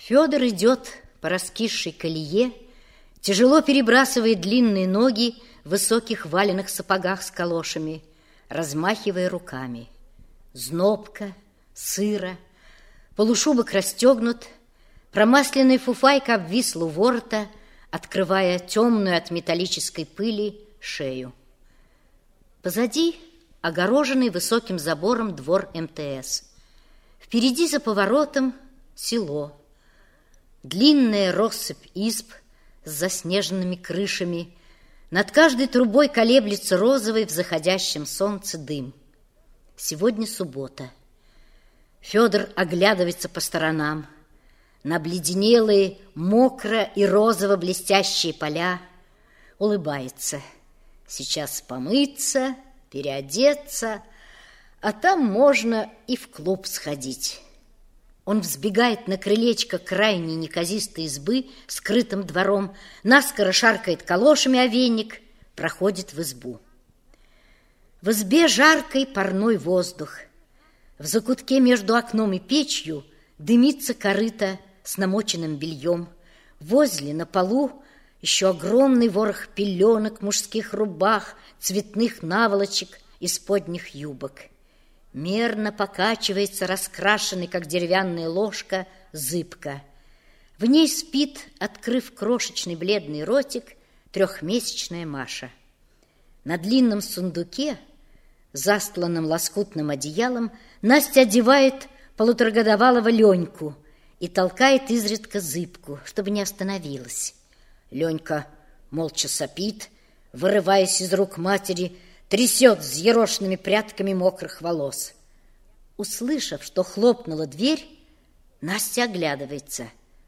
Федор идет по раскисшей колее, тяжело перебрасывая длинные ноги в высоких валенных сапогах с калошами, размахивая руками. Знобко, сыро, полушубок расстегнут, промасленная фуфайка обвисла у ворота, открывая темную от металлической пыли шею. Позади огороженный высоким забором двор МТС. Впереди за поворотом село. Длинная россыпь изб с заснеженными крышами. Над каждой трубой колеблется розовый в заходящем солнце дым. Сегодня суббота. Федор оглядывается по сторонам. На обледенелые, мокро и розово-блестящие поля улыбается. Сейчас помыться, переодеться, а там можно и в клуб сходить. Он взбегает на крылечко крайней неказистой избы с крытым двором, наскоро шаркает калошами о веник, проходит в избу. В избе жаркий парной воздух. В закутке между окном и печью дымится корыто с намоченным бельем. Возле на полу еще огромный ворох пеленок, мужских рубах, цветных наволочек и сподних юбок. Мерно покачивается раскрашенный, как деревянная ложка, зыбка. В ней спит, открыв крошечный бледный ротик, трехмесячная Маша. На длинном сундуке, застланном лоскутным одеялом, Настя одевает полуторагодовалого Леньку и толкает изредка зыбку, чтобы не остановилась. Ленька молча сопит, вырываясь из рук матери, трясет взъерошенными прядками мокрых волос. Услышав, что хлопнула дверь, Настя оглядывается.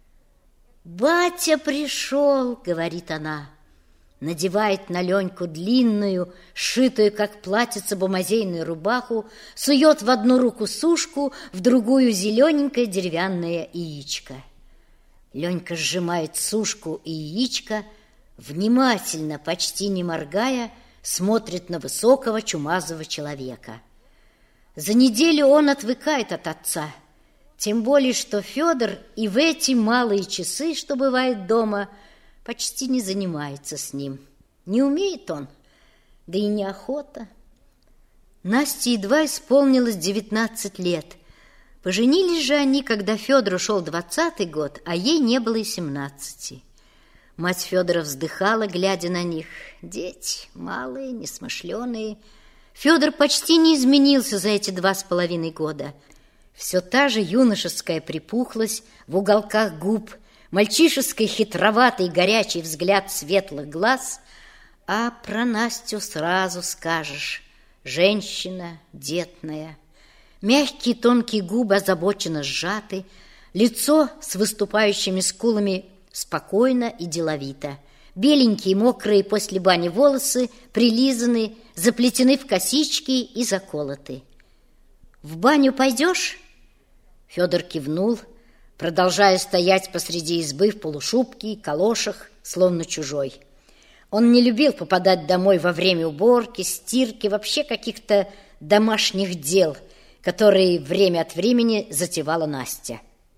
«Батя пришел!» — говорит она. Надевает на Леньку длинную, сшитую, как платьице, бумазейную рубаху, сует в одну руку сушку, в другую зелененькое деревянное яичко. Ленька сжимает сушку и яичко, внимательно, почти не моргая, смотрит на высокого чумазого человека. За неделю он отвыкает от отца, тем более, что Федор и в эти малые часы, что бывает дома, почти не занимается с ним. Не умеет он, да и неохота. Насте едва исполнилось 19 лет. Поженились же они, когда Федору шел 20-й год, а ей не было и 17. Мать Федора вздыхала, глядя на них. Дети малые, несмышленые. Федор почти не изменился за эти 2,5 года. Все та же юношеская припухлость в уголках губ, мальчишеский хитроватый горячий взгляд светлых глаз, а про Настю сразу скажешь: женщина детная. Мягкие тонкие губы озабоченно сжаты, лицо с выступающими скулами спокойно и деловито. Беленькие, мокрые после бани волосы прилизаны, заплетены в косички и заколоты. «В баню пойдешь?» Федор кивнул, продолжая стоять посреди избы в полушубке и калошах, словно чужой. Он не любил попадать домой во время уборки, стирки, вообще каких-то домашних дел, которые время от времени затевала Настя.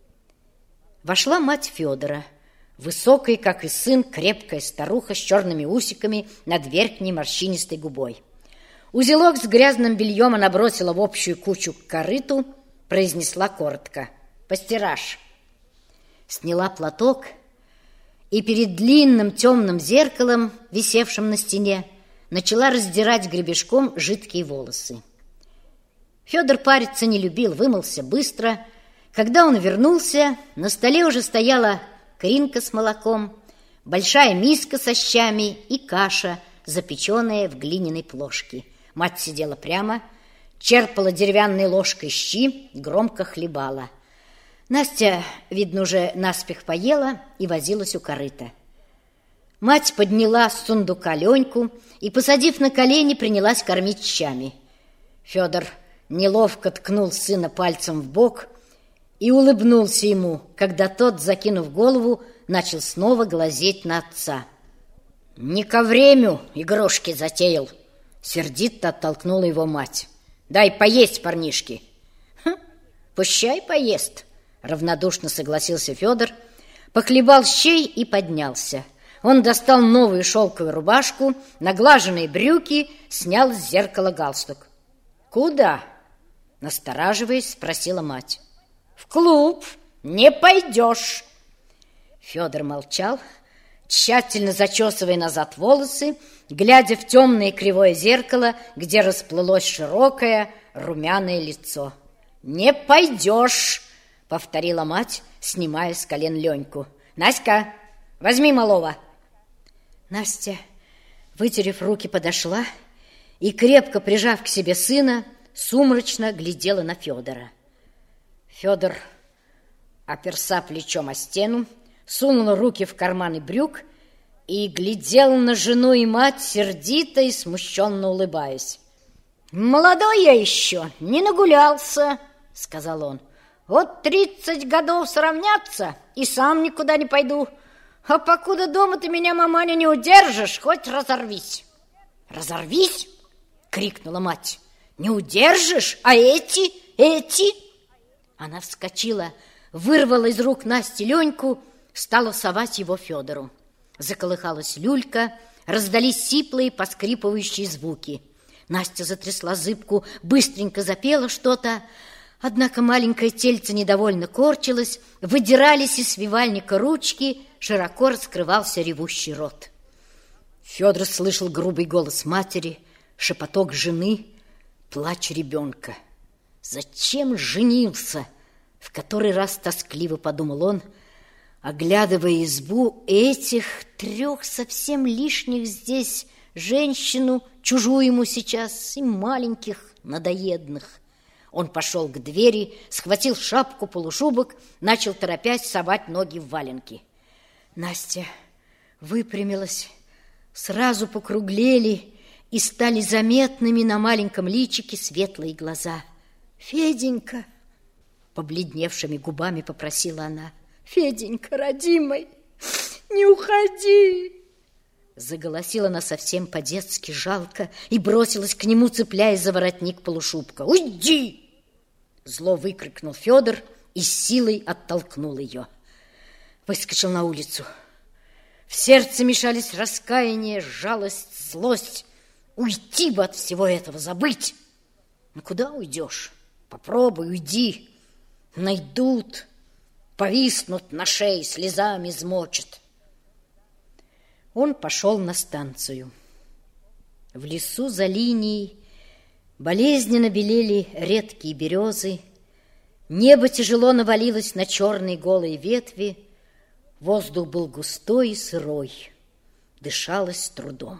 Вошла мать Федора, высокая, как и сын, крепкая старуха с черными усиками над верхней морщинистой губой. Узелок с грязным бельем она бросила в общую кучу к корыту, произнесла коротко: «Постирашь». Сняла платок и перед длинным темным зеркалом, висевшим на стене, начала раздирать гребешком жидкие волосы. Федор париться не любил, вымылся быстро. Когда он вернулся, на столе уже стояла кринка с молоком, большая миска со щами и каша, запеченная в глиняной плошке. Мать сидела прямо, черпала деревянной ложкой щи, громко хлебала. Настя, видно, уже наспех поела и возилась у корыта. Мать подняла с сундука Леньку и, посадив на колени, принялась кормить щами. Федор неловко ткнул сына пальцем в бок и улыбнулся ему, когда тот, закинув голову, начал снова глазеть на отца. «Не ко времени игрушки затеял!» Сердито оттолкнула его мать. «Дай поесть парнишке!» «Пущай поест!» равнодушно согласился Федор, похлебал щей и поднялся. Он достал новую шелковую рубашку, наглаженные брюки, снял с зеркала галстук. «Куда?» — настораживаясь, спросила мать. «В клуб не пойдешь». Федор молчал, тщательно зачесывая назад волосы, глядя в темное кривое зеркало, где расплылось широкое румяное лицо. «Не пойдешь», — повторила мать, снимая с колен Леньку. «Наська, возьми малого». Настя, вытерев руки, подошла и, крепко прижав к себе сына, сумрачно глядела на Федора. Федор оперся плечом о стену, сунул руки в карманы брюк и глядел на жену и мать, сердито и смущенно улыбаясь. «Молодой я еще, не нагулялся», — сказал он. «Вот 30 годов сравняться, и сам никуда не пойду. А покуда дома ты меня, маманя, не удержишь, хоть разорвись». «Разорвись?» — крикнула мать. «Не удержишь? А эти? Она вскочила, вырвала из рук Насти Леньку, стала совать его Федору. Заколыхалась люлька, раздались сиплые, поскрипывающие звуки. Настя затрясла зыбку, быстренько запела что-то, однако маленькое тельце недовольно корчилось, выдирались из свивальника ручки, широко раскрывался ревущий рот. Федор слышал грубый голос матери, шепоток жены, плач ребенка. «Зачем женился?» — в который раз тоскливо подумал он, оглядывая избу этих 3 совсем лишних здесь женщину, чужую ему сейчас, и маленьких надоедных. Он пошел к двери, схватил шапку, полушубок, начал, торопясь, совать ноги в валенки. Настя выпрямилась, сразу покруглели и стали заметными на маленьком личике светлые глаза. «Феденька!» — побледневшими губами попросила она. «Феденька, родимый, не уходи!» Заголосила она совсем по-детски жалко и бросилась к нему, цепляясь за воротник полушубка. «Уйди!» — зло выкрикнул Федор и с силой оттолкнул ее. Выскочил на улицу. В сердце мешались раскаяние, жалость, злость. Уйти бы от всего этого, забыть. Ну куда уйдешь? Попробуй, уйди. Найдут, повиснут на шее, слезами измочат. Он пошел на станцию. В лесу за линией болезненно белели редкие березы, небо тяжело навалилось на черные голые ветви, воздух был густой и сырой, дышалось с трудом.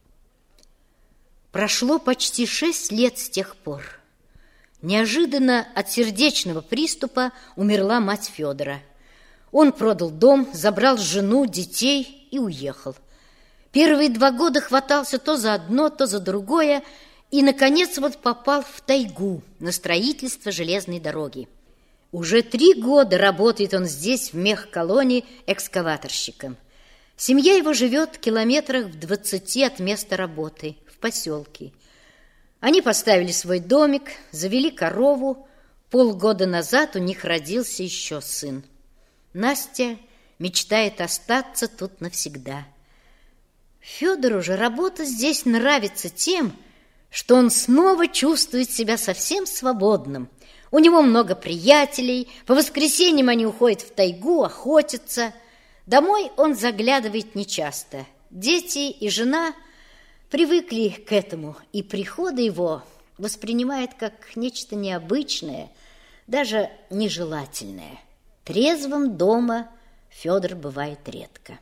Прошло почти 6 лет с тех пор. Неожиданно от сердечного приступа умерла мать Федора. Он продал дом, забрал жену, детей и уехал. Первые 2 года хватался то за одно, то за другое, и, наконец, вот попал в тайгу на строительство железной дороги. Уже 3 года работает он здесь, в мехколонии, экскаваторщиком. Семья его живет в километрах в 20 от места работы, в поселке. Они поставили свой домик, завели корову. Полгода назад у них родился еще сын. Настя мечтает остаться тут навсегда. Федору же работа здесь нравится тем, что он снова чувствует себя совсем свободным. У него много приятелей, по воскресеньям они уходят в тайгу, охотятся. Домой он заглядывает нечасто. Дети и жена привыкли к этому, и приходы его воспринимают как нечто необычное, даже нежелательное. Трезвым дома Федор бывает редко.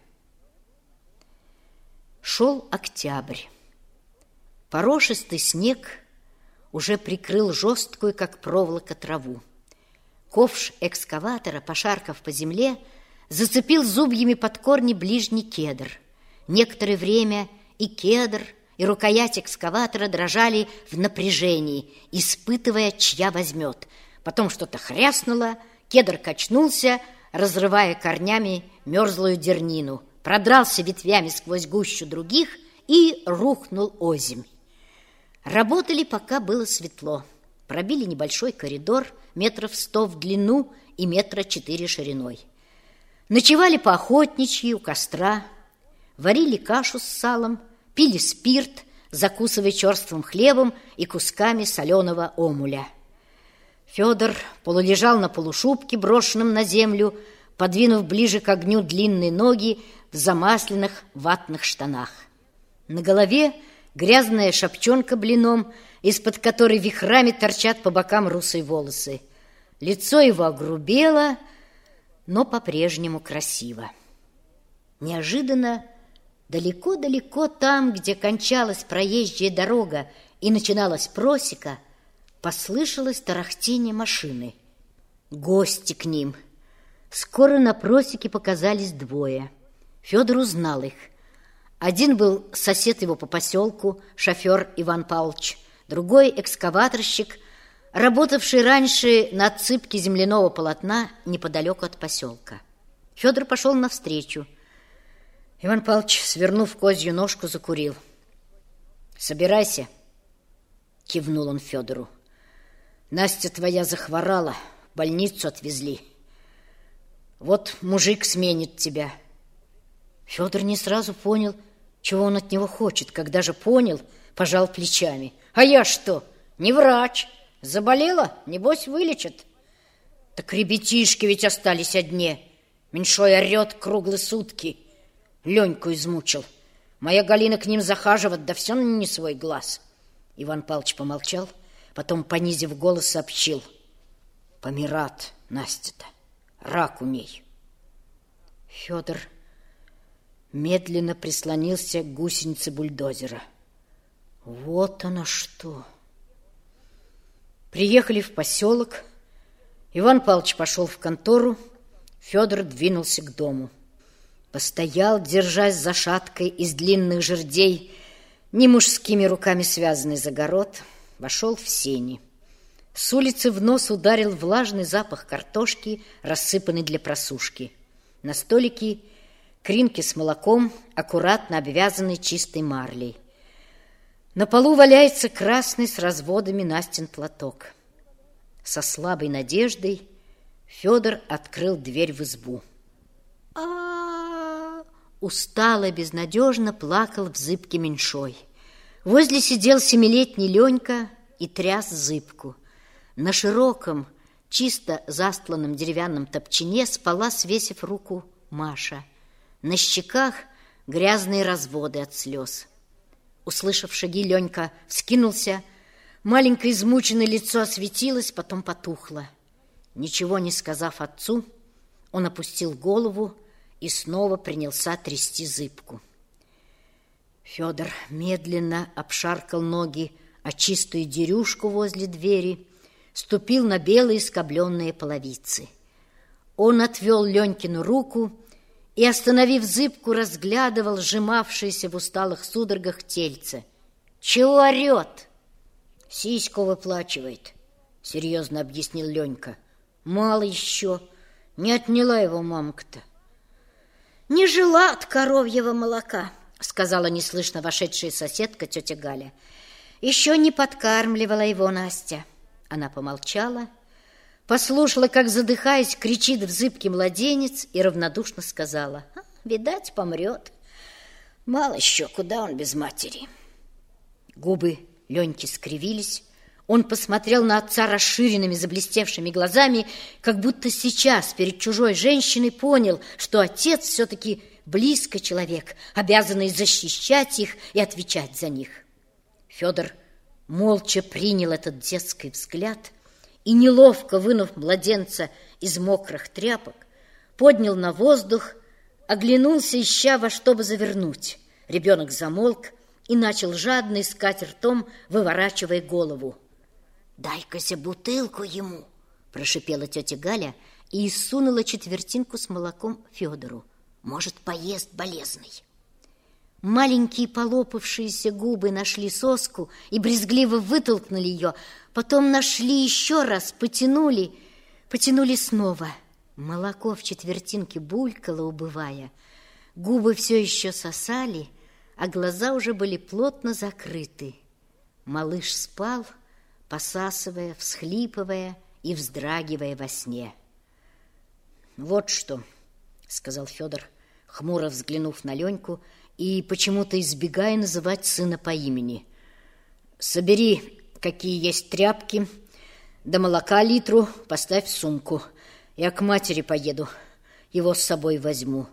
Шел октябрь. Порошистый снег уже прикрыл жесткую, как проволока, траву. Ковш экскаватора, пошаркав по земле, зацепил зубьями под корни ближний кедр. Некоторое время и кедр, и рукоять экскаватора дрожали в напряжении, испытывая, чья возьмет. Потом что-то хряснуло, кедр качнулся, разрывая корнями мерзлую дернину, продрался ветвями сквозь гущу других и рухнул озимь. Работали, пока было светло. пробили небольшой коридор, 100 метров в длину и 4 метра шириной. Ночевали по-охотничьи у костра, варили кашу с салом, пили спирт, закусывая черствым хлебом и кусками соленого омуля. Федор полулежал на полушубке, брошенном на землю, подвинув ближе к огню длинные ноги в замасленных ватных штанах. На голове грязная шапчонка блином, из-под которой вихрами торчат по бокам русые волосы. Лицо его огрубело, но по-прежнему красиво. Неожиданно, далеко-далеко там, где кончалась проезжая дорога и начиналась просека, послышалось тарахтение машины. Гости к ним. Скоро на просеке показались двое. Федор узнал их. Один был сосед его по поселку, шофер Иван Павлович, другой экскаваторщик, работавший раньше на отсыпке земляного полотна неподалеку от поселка. Федор пошел навстречу. Иван Павлович, свернув козью ножку, закурил. «Собирайся», — кивнул он Федору. «Настя твоя захворала, в больницу отвезли. Вот мужик сменит тебя». Федор не сразу понял, чего он от него хочет. Когда же понял, пожал плечами. «А я что, не врач? Заболела? Небось, вылечат». «Так ребятишки ведь остались одни. Меньшой орет круглые сутки. Леньку измучил. Моя Галина к ним захаживает, да все не свой глаз». Иван Павлович помолчал, потом, понизив голос, сообщил. «Помират Настя-то, рак у ней». Федор медленно прислонился к гусенице бульдозера. Вот оно что! Приехали в поселок. Иван Павлович пошел в контору, Федор двинулся к дому. Постоял, держась за шаткой из длинных жердей, не мужскими руками связанный загород, вошел в сени. С улицы в нос ударил влажный запах картошки, рассыпанный для просушки. На столике кринки с молоком, аккуратно обвязанные чистой марлей. На полу валяется красный с разводами Настин платок. Со слабой надеждой Федор открыл дверь в избу. Устало и безнадежно плакал в зыбке меньшой. Возле сидел 7-летний Ленька и тряс зыбку. На широком, чисто застланном деревянном топчине спала, свесив руку, Маша. На щеках грязные разводы от слез. Услышав шаги, Ленька вскинулся. Маленькое измученное лицо осветилось, потом потухло. Ничего не сказав отцу, он опустил голову и снова принялся трясти зыбку. Федор медленно обшаркал ноги о чистую дерюшку возле двери, ступил на белые скобленные половицы. Он отвел Ленькину руку и, остановив зыбку, разглядывал сжимавшееся в усталых судорогах тельце. «Чего орет?» «Сиську выплачивает», — серьезно объяснил Ленька. «Мало еще, не отняла его мамка-то». «Не жила от коровьего молока», — сказала неслышно вошедшая соседка тетя Галя. «Еще не подкармливала его Настя». Она помолчала, послушала, как, задыхаясь, кричит в зыбке младенец, и равнодушно сказала: «Видать, помрет. Мало еще, куда он без матери». Губы Леньки скривились. Он посмотрел на отца расширенными, заблестевшими глазами, как будто сейчас перед чужой женщиной понял, что отец все-таки близко человек, обязанный защищать их и отвечать за них. Федор молча принял этот детский взгляд и, неловко вынув младенца из мокрых тряпок, поднял на воздух, оглянулся, ища во что бы завернуть. Ребенок замолк и начал жадно искать ртом, выворачивая голову. «Дай-ка-ся бутылку ему!» – прошипела тетя Галя и сунула четвертинку с молоком Федору. «Может, поест болезный». Маленькие полопавшиеся губы нашли соску и брезгливо вытолкнули ее, потом нашли еще раз, потянули снова. Молоко в четвертинке булькало, убывая. Губы все еще сосали, а глаза уже были плотно закрыты. Малыш спал, посасывая, всхлипывая и вздрагивая во сне. «Вот что», — сказал Федор, хмуро взглянув на Леньку и почему-то избегая называть сына по имени. «Собери, какие есть тряпки, да молока литру, поставь в сумку. Я к матери поеду, его с собой возьму.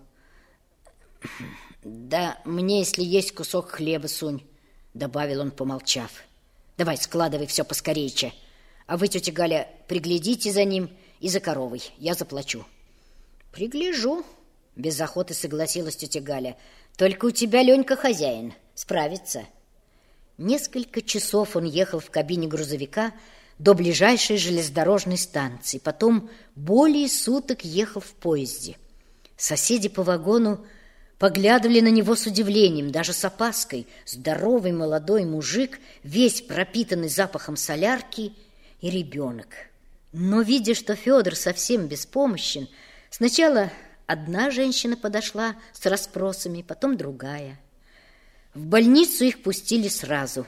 Да мне, если есть, кусок хлеба сунь», — добавил он, помолчав. «Давай, складывай все поскорейче. А вы, тетя Галя, приглядите за ним и за коровой, я заплачу». «Пригляжу», — без охоты согласилась тетя Галя. «Только у тебя, Ленька, хозяин, справится». Несколько часов он ехал в кабине грузовика до ближайшей железнодорожной станции, потом более суток ехал в поезде. Соседи по вагону поглядывали на него с удивлением, даже с опаской. Здоровый молодой мужик, весь пропитанный запахом солярки, и ребенок. Но, видя, что Федор совсем беспомощен, сначала одна женщина подошла с расспросами, потом другая. В больницу их пустили сразу.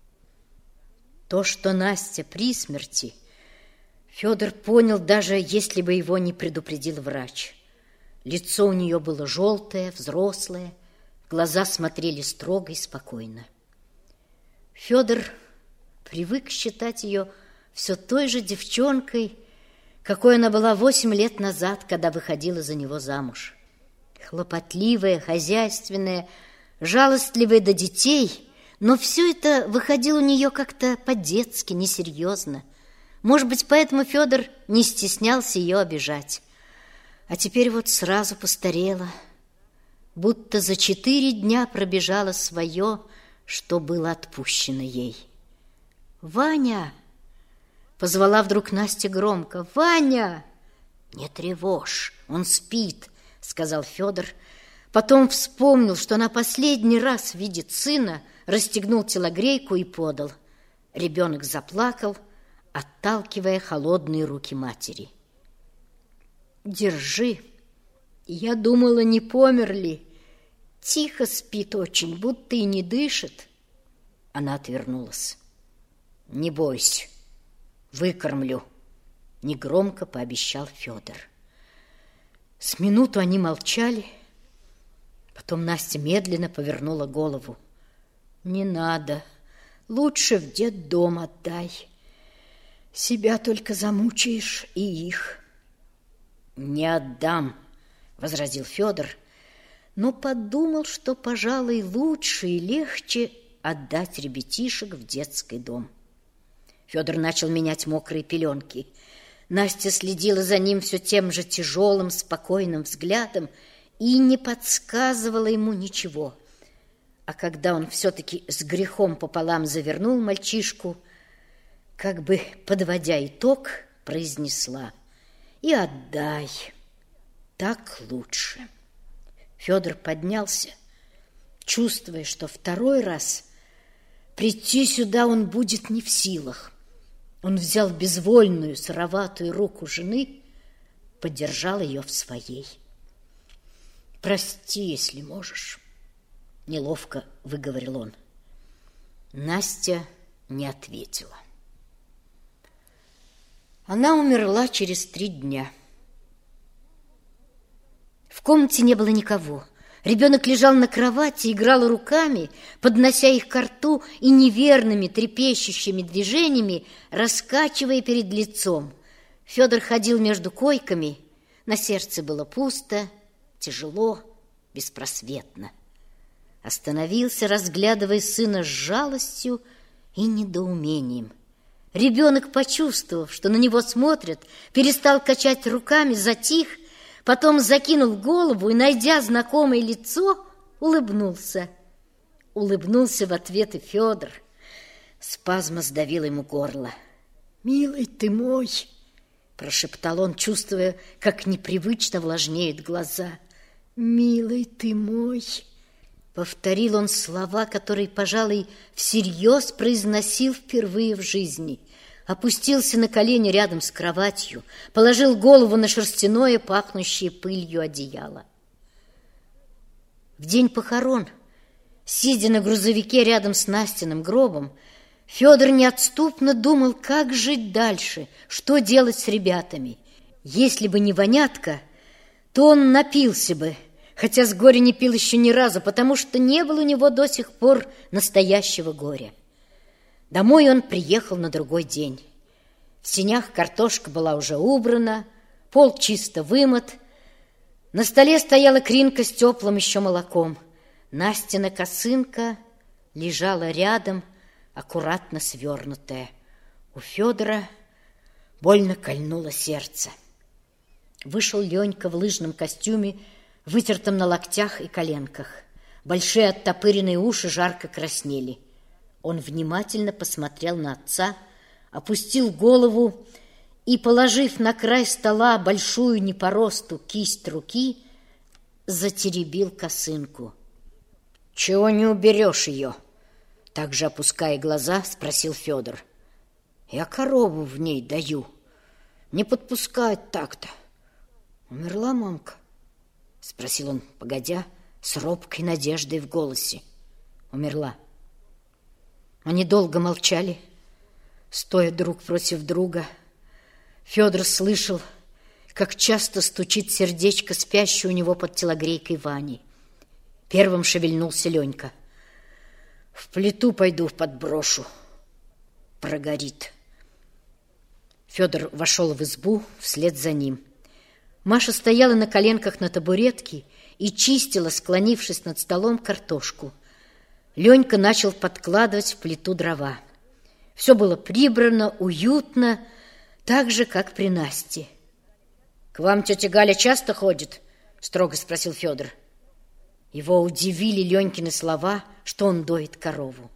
То, что Настя при смерти, Федор понял, даже если бы его не предупредил врач. Лицо у нее было желтое, взрослое, глаза смотрели строго и спокойно. Федор привык считать ее все той же девчонкой, какой она была 8 лет назад, когда выходила за него замуж. Хлопотливая, хозяйственная, жалостливая до детей, но все это выходило у нее как-то по-детски, несерьезно. Может быть, поэтому Федор не стеснялся ее обижать. А теперь вот сразу постарела, будто за 4 дня пробежала свое, что было отпущено ей. «Ваня!» — позвала вдруг Настя громко. «Ваня!» «Не тревожь, он спит», — сказал Федор. Потом вспомнил, что на последний раз видит сына, расстегнул телогрейку и подал. Ребенок заплакал, отталкивая холодные руки матери. «Держи. Я думала, не помер ли. Тихо спит очень, будто и не дышит». Она отвернулась. «Не бойся, выкормлю», — негромко пообещал Федор. С минуту они молчали. Потом Настя медленно повернула голову. «Не надо. Лучше в детдом отдай. Себя только замучаешь и их». «Не отдам», — возразил Федор, но подумал, что, пожалуй, лучше и легче отдать ребятишек в детский дом. Федор начал менять мокрые пеленки. Настя следила за ним все тем же тяжелым, спокойным взглядом и не подсказывала ему ничего. А когда он все-таки с грехом пополам завернул мальчишку, как бы подводя итог, произнесла: «И отдай, так лучше». Федор поднялся, чувствуя, что второй раз прийти сюда он будет не в силах. Он взял безвольную, сыроватую руку жены, подержал ее в своей. «Прости, если можешь», — неловко выговорил он. Настя не ответила. Она умерла через 3 дня. В комнате не было никого. Ребенок лежал на кровати, играл руками, поднося их ко рту и неверными трепещущими движениями раскачивая перед лицом. Федор ходил между койками, на сердце было пусто, тяжело, беспросветно. Остановился, разглядывая сына с жалостью и недоумением. Ребенок, почувствовав, что на него смотрят, перестал качать руками, затих, потом закинул голову и, найдя знакомое лицо, улыбнулся. Улыбнулся в ответ и Федор. Спазм сдавил ему горло. «Милый ты мой!» — прошептал он, чувствуя, как непривычно влажнеют глаза. «Милый ты мой!» Повторил он слова, которые, пожалуй, всерьез произносил впервые в жизни. Опустился на колени рядом с кроватью, положил голову на шерстяное, пахнущее пылью одеяло. В день похорон, сидя на грузовике рядом с Настиным гробом, Федор неотступно думал, как жить дальше, что делать с ребятами. Если бы не вонятка, то он напился бы, хотя с горя не пил еще ни разу, потому что не было у него до сих пор настоящего горя. Домой он приехал на другой день. В сенях картошка была уже убрана, пол чисто вымыт. На столе стояла кринка с теплым еще молоком. Настина косынка лежала рядом, аккуратно свернутая. У Федора больно кольнуло сердце. Вышел Ленька в лыжном костюме, вытертом на локтях и коленках. Большие оттопыренные уши жарко краснели. Он внимательно посмотрел на отца, опустил голову и, положив на край стола большую не по росту кисть руки, затеребил косынку. «Чего не уберешь ее?» Также, опуская глаза, спросил Федор. «Я корову в ней даю. Не подпускать так-то. Умерла мамка?» Спросил он, погодя, с робкой надеждой в голосе. «Умерла». Они долго молчали, стоя друг против друга. Федор слышал, как часто стучит сердечко спящее у него под телогрейкой Вани. Первым шевельнулся Ленька. «В плиту пойду подброшу. Прогорит». Федор вошел в избу вслед за ним. Маша стояла на коленках на табуретке и чистила, склонившись над столом, картошку. Ленька начал подкладывать в плиту дрова. Все было прибрано, уютно, так же, как при Насте. «К вам тетя Галя часто ходит?» — строго спросил Федор. Его удивили Ленькины слова, что он доит корову.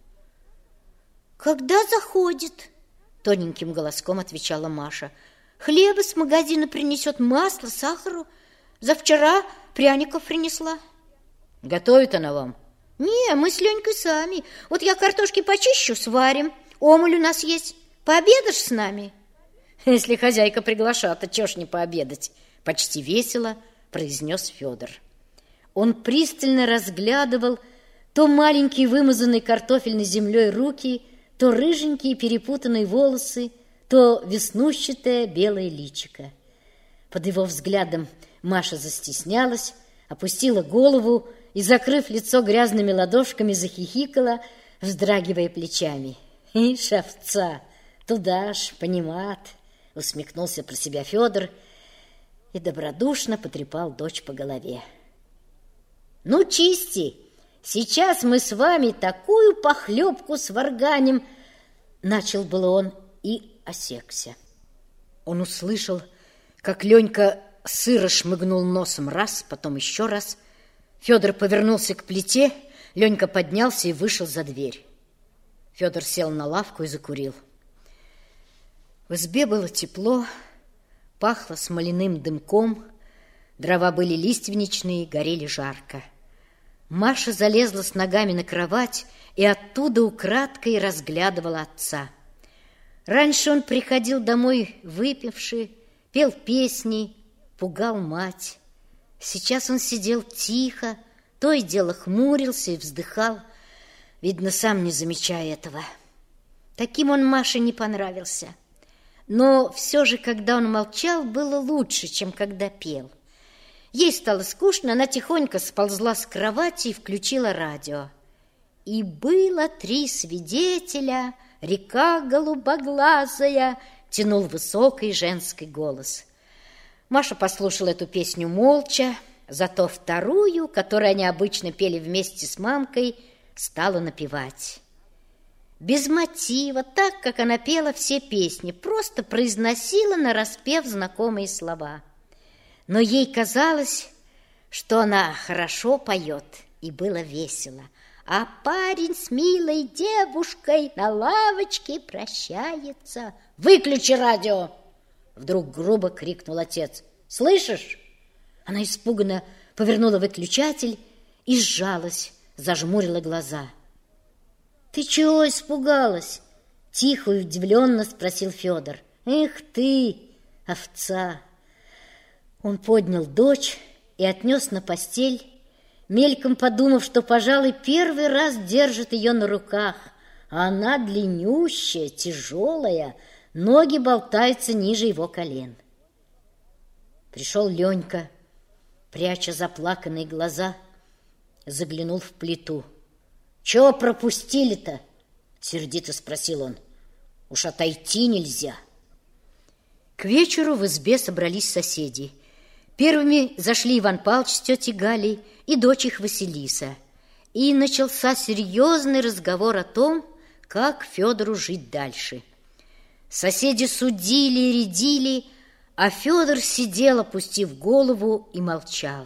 «Когда заходит?» — тоненьким голоском отвечала Маша. «Хлеба с магазина принесет, масло, сахару. Завчера пряников принесла». «Готовит она вам?» «Не, мы с Ленькой сами. Вот я картошки почищу, сварим. Омуль у нас есть. Пообедаешь с нами?» «Если хозяйка приглашает, а чё ж не пообедать?» Почти весело произнес Федор. Он пристально разглядывал то маленькие вымазанные картофельной землей руки, то рыженькие перепутанные волосы, то веснущатое белое личико. Под его взглядом Маша застеснялась, опустила голову и, закрыв лицо грязными ладошками, захихикала, вздрагивая плечами. «Ишь, овца, туда ж, понимат!» — усмехнулся про себя Федор и добродушно потрепал дочь по голове. «Ну, чисти, сейчас мы с вами такую похлебку сварганим!» Начал было он и осекся. Он услышал, как Ленька сыро шмыгнул носом раз, потом еще раз. Федор повернулся к плите, Ленька поднялся и вышел за дверь. Федор сел на лавку и закурил. В избе было тепло, пахло смоляным дымком, дрова были лиственничные, горели жарко. Маша залезла с ногами на кровать и оттуда украдкой разглядывала отца. Раньше он приходил домой выпивший, пел песни, пугал мать. Сейчас он сидел тихо, то и дело хмурился и вздыхал, видно, сам не замечая этого. Таким он Маше не понравился. Но все же, когда он молчал, было лучше, чем когда пел. Ей стало скучно, она тихонько сползла с кровати и включила радио. «И было 3 свидетеля, река голубоглазая», тянул высокий женский голос. Маша послушала эту песню молча, зато вторую, которую они обычно пели вместе с мамкой, стала напевать. Без мотива, так, как она пела все песни, просто произносила нараспев знакомые слова. Но ей казалось, что она хорошо поет, и было весело. А парень с милой девушкой на лавочке прощается. «Выключи радио!» Вдруг грубо крикнул отец. «Слышишь?» Она испуганно повернула выключатель и сжалась, зажмурила глаза. «Ты чего испугалась?» Тихо и удивленно спросил Федор. «Эх ты, овца!» Он поднял дочь и отнес на постель, мельком подумав, что, пожалуй, первый раз держит ее на руках, Она длиннющая, тяжелая, ноги болтаются ниже его колен. Пришел Ленька, пряча заплаканные глаза, заглянул в плиту. «Чего пропустили-то?» — сердито спросил он. «Уж отойти нельзя». К вечеру в избе собрались соседи. Первыми зашли Иван Павлович с тетей Галей и дочь их Василиса. И начался серьезный разговор о том, как Федору жить дальше. Соседи судили и рядили, а Федор сидел, опустив голову, и молчал.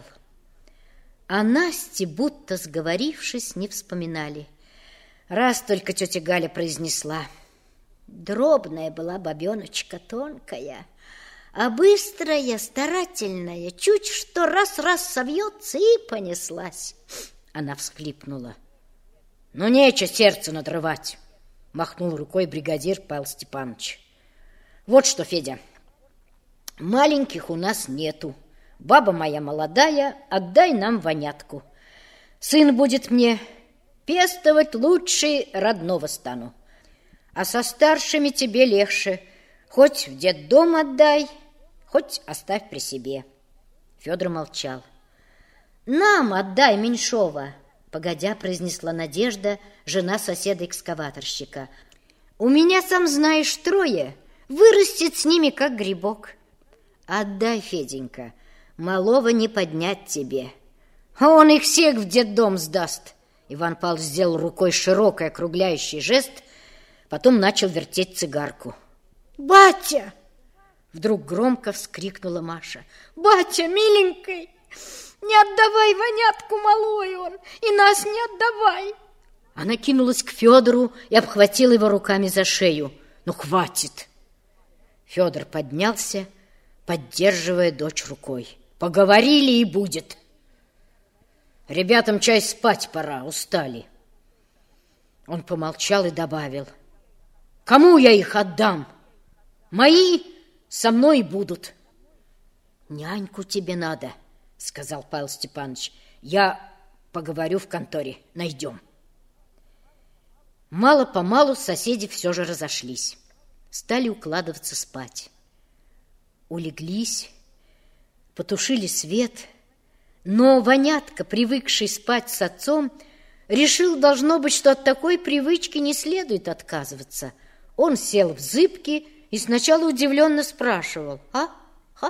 А Насте, будто сговорившись, не вспоминали. Раз только тетя Галя произнесла: «Дробная была бабеночка, тонкая, а быстрая, старательная, чуть что раз-раз совьется и понеслась». Она всхлипнула. «Ну, нечего сердце надрывать», — махнул рукой бригадир Павел Степанович. «Вот что, Федя, маленьких у нас нету. Баба моя молодая, отдай нам вонятку. Сын будет мне, пестовать лучше родного стану. А со старшими тебе легче. Хоть в детдом отдай, хоть оставь при себе». Федор молчал. «Нам отдай меньшого», — погодя произнесла Надежда, жена соседа-экскаваторщика. «У меня, сам знаешь, трое, вырастет с ними, как грибок». «Отдай, Феденька, малого не поднять тебе, а он их всех в детдом сдаст». Иван Павлович сделал рукой широкий округляющий жест, потом начал вертеть цигарку. «Батя!» — вдруг громко вскрикнула Маша. «Батя, миленький, не отдавай вонятку малой он, и нас не отдавай!» Она кинулась к Федору и обхватила его руками за шею. «Ну, хватит!» Федор поднялся, поддерживая дочь рукой. «Поговорили, и будет. Ребятам чай спать пора, устали». Он помолчал и добавил: «Кому я их отдам? Мои со мной будут». «Няньку тебе надо», — сказал Павел Степанович. «Я поговорю в конторе, найдем». Мало-помалу соседи все же разошлись, стали укладываться спать. Улеглись, потушили свет, но вонятка, привыкший спать с отцом, решил, должно быть, что от такой привычки не следует отказываться. Он сел в зыбке и сначала удивленно спрашивал: «А? Ха?»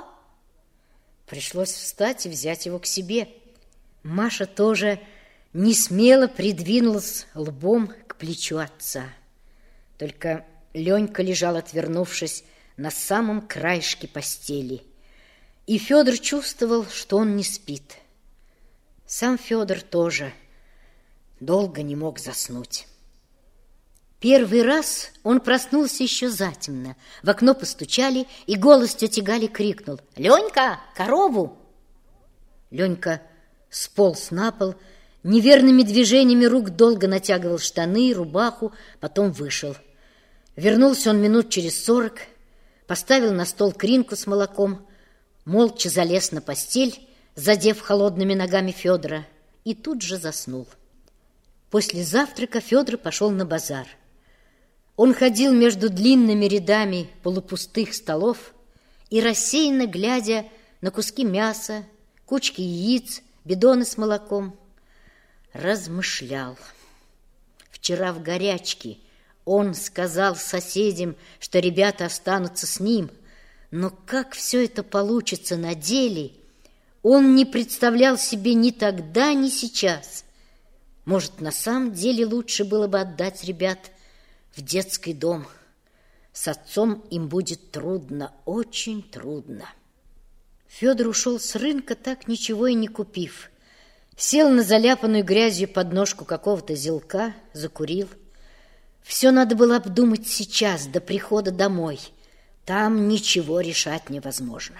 Пришлось встать и взять его к себе. Маша тоже не смело придвинулась лбом к плечу отца. Только Ленька лежал, отвернувшись, на самом краешке постели, и Федор чувствовал, что он не спит. Сам Федор тоже долго не мог заснуть. Первый раз он проснулся еще затемно. В окно постучали, и голос тети Гали крикнул: «Ленька, корову!» Ленька сполз на пол, неверными движениями рук долго натягивал штаны, рубаху, потом вышел. Вернулся он минут через 40, поставил на стол кринку с молоком, молча залез на постель, задев холодными ногами Федора, и тут же заснул. После завтрака Федор пошел на базар. Он ходил между длинными рядами полупустых столов и, рассеянно глядя на куски мяса, кучки яиц, бидоны с молоком, размышлял. Вчера в горячке он сказал соседям, что ребята останутся с ним, но как все это получится на деле, он не представлял себе ни тогда, ни сейчас. Может, на самом деле лучше было бы отдать ребят в детский дом. С отцом им будет трудно, очень трудно. Федор ушел с рынка, так ничего и не купив. Сел на заляпанную грязью подножку какого-то зелка, закурил. Все надо было обдумать сейчас, до прихода домой. Там ничего решать невозможно.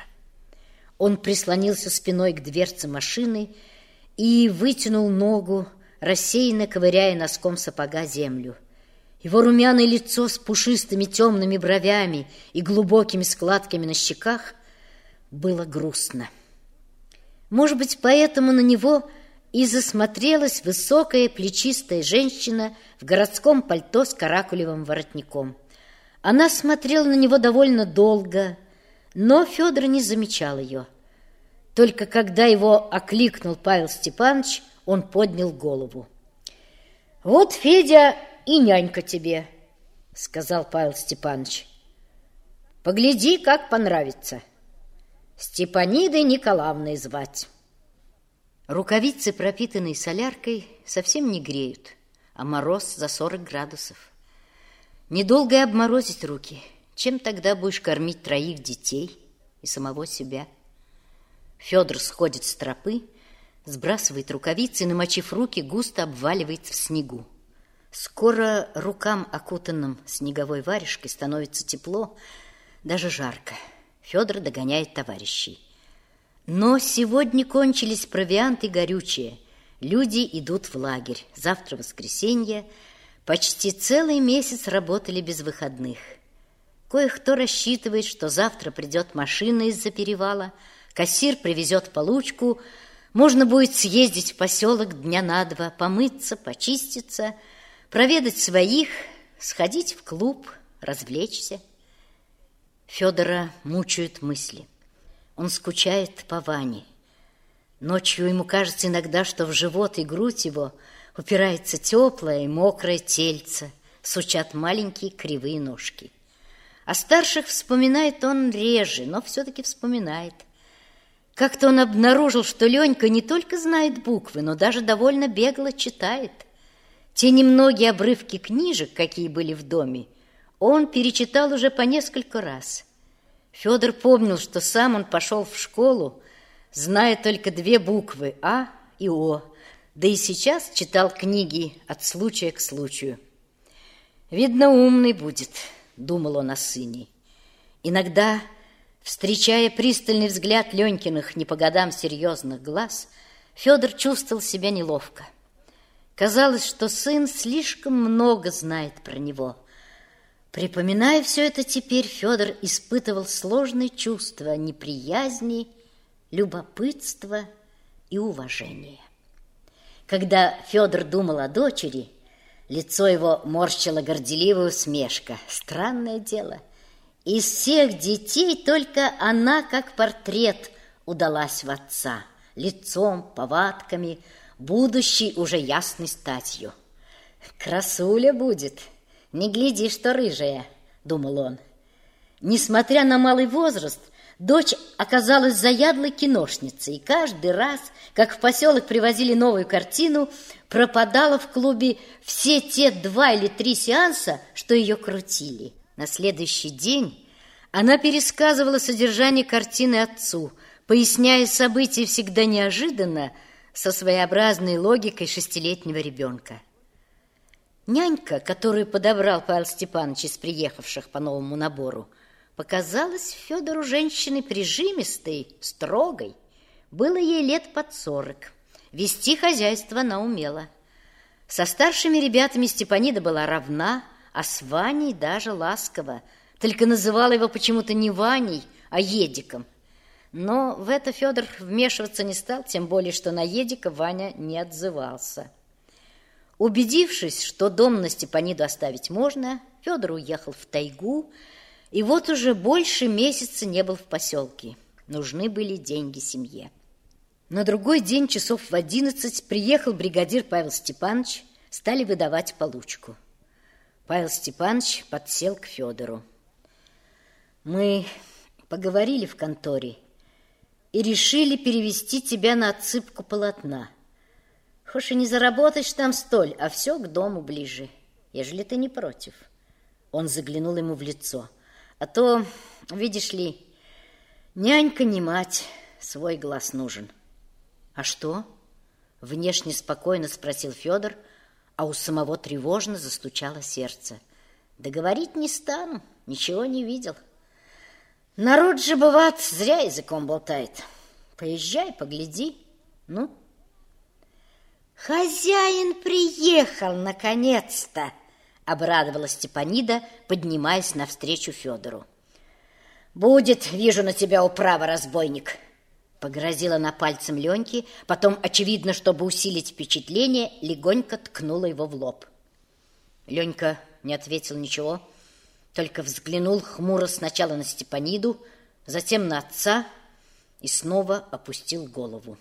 Он прислонился спиной к дверце машины и вытянул ногу, рассеянно ковыряя носком сапога землю. Его румяное лицо с пушистыми темными бровями и глубокими складками на щеках было грустно. Может быть, поэтому на него и засмотрелась высокая плечистая женщина в городском пальто с каракулевым воротником. Она смотрела на него довольно долго, но Федор не замечал ее. Только когда его окликнул Павел Степанович, он поднял голову. «Вот, Федя, и нянька тебе», — сказал Павел Степанович. «Погляди, как понравится. Степанидой Николаевной звать». Рукавицы, пропитанные соляркой, совсем не греют, а мороз за 40 градусов. Недолго и обморозить руки. Чем тогда будешь кормить 3 детей и самого себя? Федор сходит с тропы, сбрасывает рукавицы и, намочив руки, густо обваливает в снегу. Скоро рукам, окутанным снеговой варежкой, становится тепло, даже жарко. Федор догоняет товарищей. Но сегодня кончились провиант и горючее. Люди идут в лагерь. Завтра воскресенье. Почти целый месяц работали без выходных. Кое-кто рассчитывает, что завтра придет машина из-за перевала, кассир привезет получку, можно будет съездить в поселок дня на 2, помыться, почиститься, проведать своих, сходить в клуб, развлечься. Федора мучают мысли. Он скучает по Ване. Ночью ему кажется иногда, что в живот и грудь его упирается теплое и мокрое тельце, сучат маленькие кривые ножки. О старших вспоминает он реже, но все-таки вспоминает. Как-то он обнаружил, что Ленька не только знает буквы, но даже довольно бегло читает. Те немногие обрывки книжек, какие были в доме, он перечитал уже по несколько раз. Федор помнил, что сам он пошел в школу, зная только 2 буквы «А» и «О», да и сейчас читал книги от случая к случаю. «Видно, умный будет», — думал он о сыне. Иногда, встречая пристальный взгляд Ленькиных не по годам серьезных глаз, Федор чувствовал себя неловко. Казалось, что сын слишком много знает про него. Припоминая все это теперь, Федор испытывал сложные чувства неприязни, любопытства и уважения. Когда Федор думал о дочери, лицо его морщила горделивая усмешка. Странное дело, из всех детей только она, как портрет, удалась в отца, лицом, повадками, будущей уже ясной статью. «Красуля будет, не гляди, что рыжая», — думал он. Несмотря на малый возраст, дочь оказалась заядлой киношницей, и каждый раз, как в поселок привозили новую картину, пропадала в клубе все те 2 или 3 сеанса, что ее крутили. На следующий день она пересказывала содержание картины отцу, поясняя события всегда неожиданно, со своеобразной логикой 6-летнего ребенка. Нянька, которую подобрал Павел Степанович из приехавших по новому набору, показалась Федору женщиной прижимистой, строгой. Было ей лет под 40. Вести хозяйство она умела. Со старшими ребятами Степанида была равна, а с Ваней даже ласкова, только называла его почему-то не Ваней, а Едиком. Но в это Федор вмешиваться не стал, тем более, что на Едика Ваня не отзывался. Убедившись, что дом на Степаниду оставить можно, Федор уехал в тайгу, и вот уже больше месяца не был в поселке. Нужны были деньги семье. На другой день часов в 11 приехал бригадир Павел Степанович, стали выдавать получку. Павел Степанович подсел к Федору. «Мы поговорили в конторе и решили перевести тебя на отсыпку полотна. Хоть и не заработаешь там столь, а все к дому ближе, ежели ты не против». Он заглянул ему в лицо. «А то, видишь ли, нянька не мать, свой глаз нужен». «А что?» — внешне спокойно спросил Федор, а у самого тревожно застучало сердце. «Да говорить не стану, ничего не видел. Народ же, бывает, зря языком болтает. Поезжай, погляди. Ну?» «Хозяин приехал, наконец-то!» — обрадовалась Степанида, поднимаясь навстречу Федору. «Будет, вижу, на тебя управа, разбойник!» Погрозила она пальцем Леньке, потом, очевидно, чтобы усилить впечатление, легонько ткнула его в лоб. Ленька не ответил ничего, только взглянул хмуро сначала на Степаниду, затем на отца и снова опустил голову.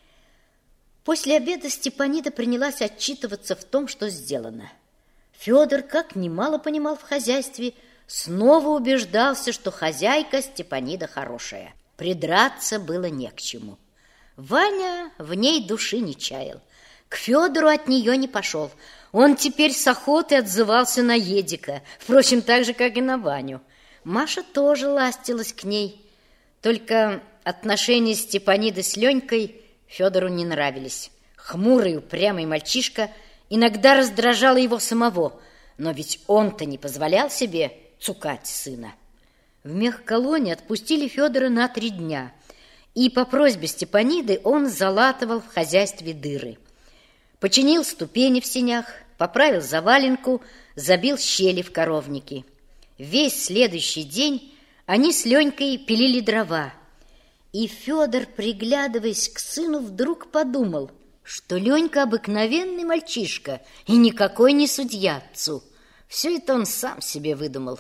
После обеда Степанида принялась отчитываться в том, что сделано. Федор, как немало понимал в хозяйстве, снова убеждался, что хозяйка Степанида хорошая. Придраться было не к чему. Ваня в ней души не чаял. К Федору от нее не пошел. Он теперь с охотой отзывался на Едика, впрочем, так же, как и на Ваню. Маша тоже ластилась к ней. Только отношения Степаниды с Ленькой Федору не нравились. Хмурый, упрямый мальчишка иногда раздражал его самого, но ведь он-то не позволял себе цукать сына. В мехколонии отпустили Федора на 3 дня, и по просьбе Степаниды он залатывал в хозяйстве дыры. Починил ступени в сенях, поправил заваленку, забил щели в коровнике. Весь следующий день они с Ленькой пилили дрова, и Федор, приглядываясь к сыну, вдруг подумал, что Ленька обыкновенный мальчишка и никакой не судья отцу. Все это он сам себе выдумал.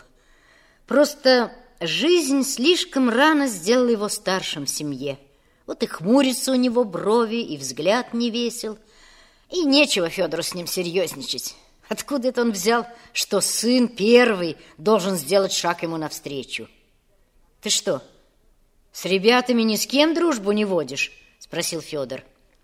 Просто жизнь слишком рано сделала его старшим в семье. Вот и хмурятся у него брови, и взгляд не весел. И нечего Федору с ним серьезничать. Откуда это он взял, что сын первый должен сделать шаг ему навстречу? Ты что, с ребятами ни с кем дружбу не водишь? Спросил Федор.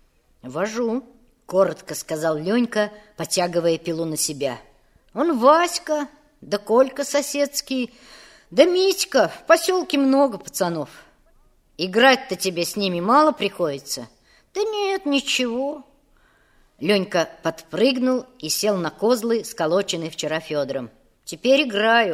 Вожу, коротко сказал Ленька, потягивая пилу на себя. Он Васька, да Колька соседский, да Митька, в поселке много пацанов. Играть-то тебе с ними мало приходится? Да нет, ничего. Ленька подпрыгнул и сел на козлы, сколоченные вчера Федором. Теперь играю.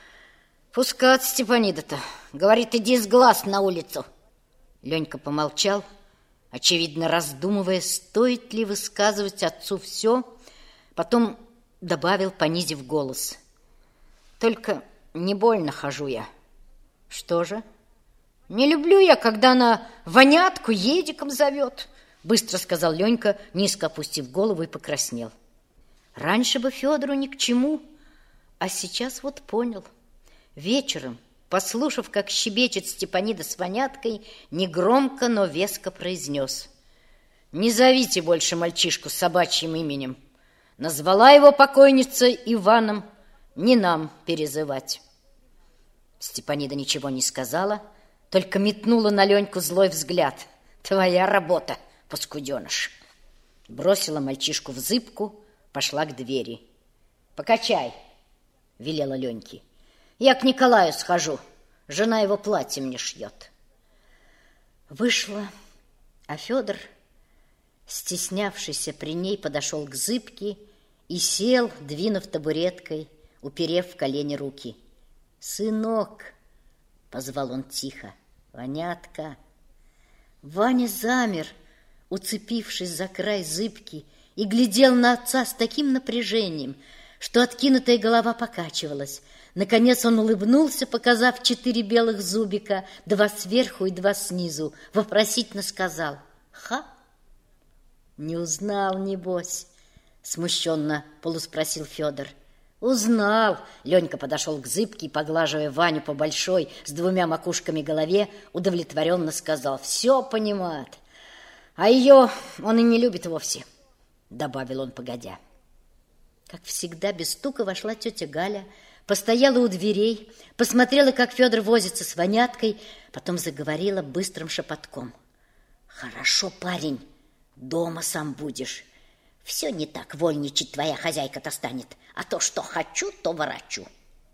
Пускать Степанида-то. Говорит, иди с глаз на улицу. Ленька помолчал, очевидно раздумывая, стоит ли высказывать отцу все, потом добавил, понизив голос. Только не больно хожу я. Что же? Не люблю я, когда она Ванятку Едиком зовет, быстро сказал Ленька, низко опустив голову, и покраснел. Раньше бы Федору ни к чему, а сейчас вот понял. Вечером, послушав, как щебечет Степанида с Ваняткой, негромко, но веско произнес: «Не зовите больше мальчишку с собачьим именем. Назвала его покойница Иваном, не нам перезывать». Степанида ничего не сказала, только метнула на Леньку злой взгляд. «Твоя работа, паскуденыш!» Бросила мальчишку в зыбку, пошла к двери. «Покачай!» — велела Леньке. «Я к Николаю схожу, жена его платье мне шьет». Вышла, а Федор, стеснявшийся при ней, подошел к зыбке и сел, двинув табуреткой, уперев в колени руки. «Сынок!» — позвал он тихо. «Ванятка!» Ваня замер, уцепившись за край зыбки, и глядел на отца с таким напряжением, что откинутая голова покачивалась. Наконец он улыбнулся, показав 4 белых зубика, 2 сверху и 2 снизу, вопросительно сказал: «Ха?» «Не узнал, небось?» — смущенно полуспросил Федор. «Узнал!» — Ленька подошел к зыбке и, поглаживая Ваню по большой, с 2 макушками голове, удовлетворенно сказал: «Все понимает. А ее он и не любит вовсе», — добавил он погодя. Как всегда, без стука вошла тетя Галя, постояла у дверей, посмотрела, как Федор возится с Ваняткой, потом заговорила быстрым шепотком: «Хорошо, парень, дома сам будешь. Все не так вольничать твоя хозяйка-то станет, а то, что хочу, то ворочу».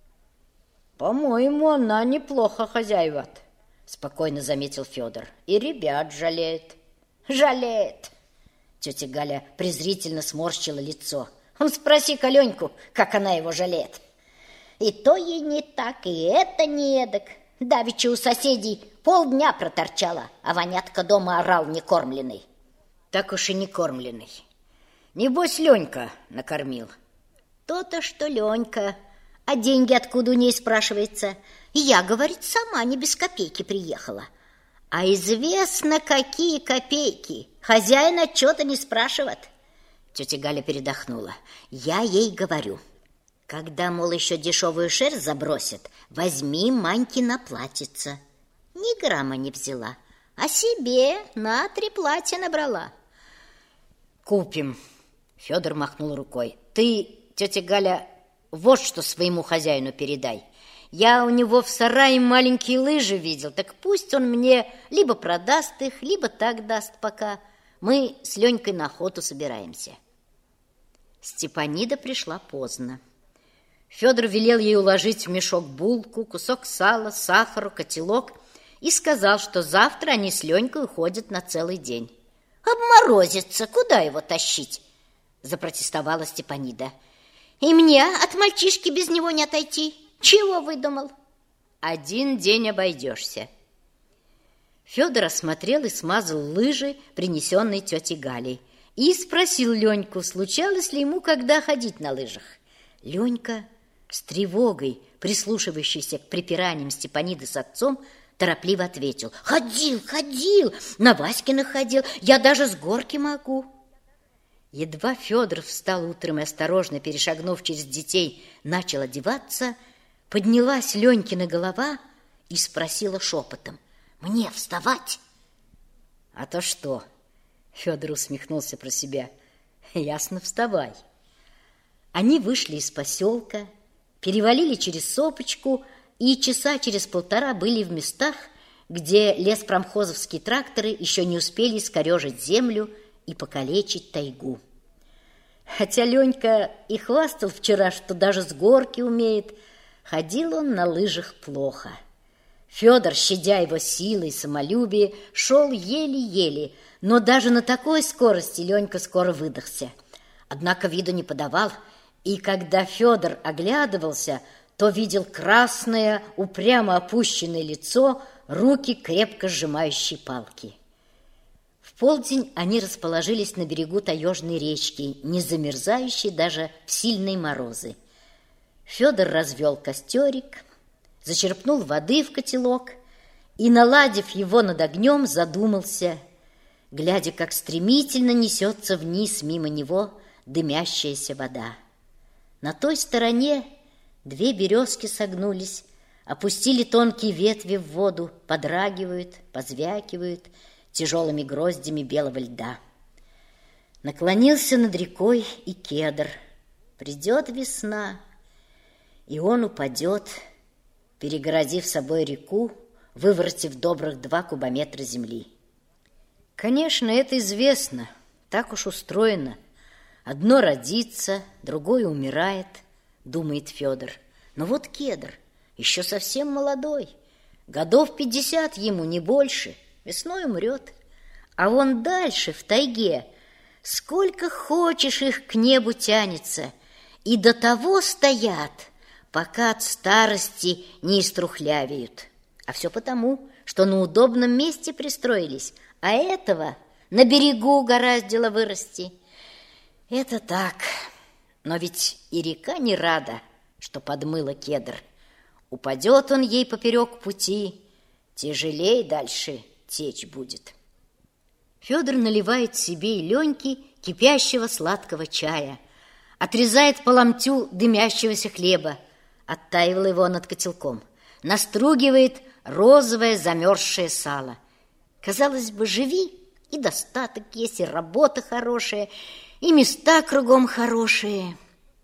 «По-моему, она неплохо хозяйват», — спокойно заметил Федор. «И ребят жалеет». «Жалеет!» Тетя Галя презрительно сморщила лицо. «Спроси-ка Леньку, как она его жалеет. И то ей не так, и это не эдак. Давеча у соседей полдня проторчала, а Ванятка дома орал некормленный». «Так уж и некормленный. Небось, Ленька накормил». «То-то, что Ленька. А деньги откуда у ней, спрашивается? И я, говорит, сама не без копейки приехала. А известно, какие копейки. Хозяин отчета не спрашивает. Тетя Галя передохнула. Я ей говорю, когда, мол, еще дешевую шерсть забросит, возьми Манькино платьице. Ни грамма не взяла, а себе на 3 платья набрала. Купим. Федор махнул рукой. Ты, тетя Галя, вот что своему хозяину передай. Я у него в сарае маленькие лыжи видел, так пусть он мне либо продаст их, либо так даст пока. Мы с Ленькой на охоту собираемся. Степанида пришла поздно. Федор велел ей уложить в мешок булку, кусок сала, сахару, котелок и сказал, что завтра они с Ленькой уходят на целый день. Обморозится, куда его тащить? Запротестовала Степанида. И мне от мальчишки без него не отойти. Чего выдумал? 1 день обойдешься. Федор осмотрел и смазал лыжи, принесенные тетей Галей, и спросил Леньку, случалось ли ему когда ходить на лыжах. Ленька, с тревогой, прислушивающийся к припираниям Степаниды с отцом, торопливо ответил. Ходил, на Васькиных ходил, я даже с горки могу. Едва Федор встал утром и, осторожно перешагнув через детей, начал одеваться, поднялась Ленькина голова и спросила шепотом. Мне вставать? А то что? Федор усмехнулся про себя. Ясно, вставай. Они вышли из поселка, перевалили через сопочку и часа через 1,5 были в местах, где леспромхозовские тракторы еще не успели искорежить землю и покалечить тайгу. Хотя Ленька и хвастал вчера, что даже с горки умеет, ходил он на лыжах плохо. Федор, щадя его силы и самолюбие, шел еле-еле, но даже на такой скорости Ленька скоро выдохся. Однако виду не подавал, и когда Федор оглядывался, то видел красное, упрямо опущенное лицо, руки, крепко сжимающие палки. В полдень они расположились на берегу таежной речки, не замерзающей даже в сильные морозы. Федор развел костерик, зачерпнул воды в котелок и, наладив его над огнем, задумался, глядя, как стремительно несется вниз мимо него дымящаяся вода. На той стороне 2 березки согнулись, опустили тонкие ветви в воду, подрагивают, позвякивают тяжелыми гроздями белого льда. Наклонился над рекой и кедр. Придет весна, и он упадет, перегородив собой реку, выворотив добрых 2 кубометра земли. Конечно, это известно, так уж устроено. Одно родится, другое умирает, думает Федор. Но вот кедр, еще совсем молодой, годов 50 ему, не больше, весной умрет. А вон дальше, в тайге, сколько хочешь их к небу тянется, и до того стоят, пока от старости не иструхлявеют. А все потому, что на удобном месте пристроились, а этого на берегу угораздило вырасти. Это так, но ведь и река не рада, что подмыла кедр. Упадет он ей поперек пути, тяжелей дальше течь будет. Федор наливает себе и Леньке кипящего сладкого чая, отрезает по ломтю дымящегося хлеба, оттаивал его над котелком, настругивает розовое замерзшее сало. Казалось бы, живи, и достаток есть, и работа хорошая, и места кругом хорошие.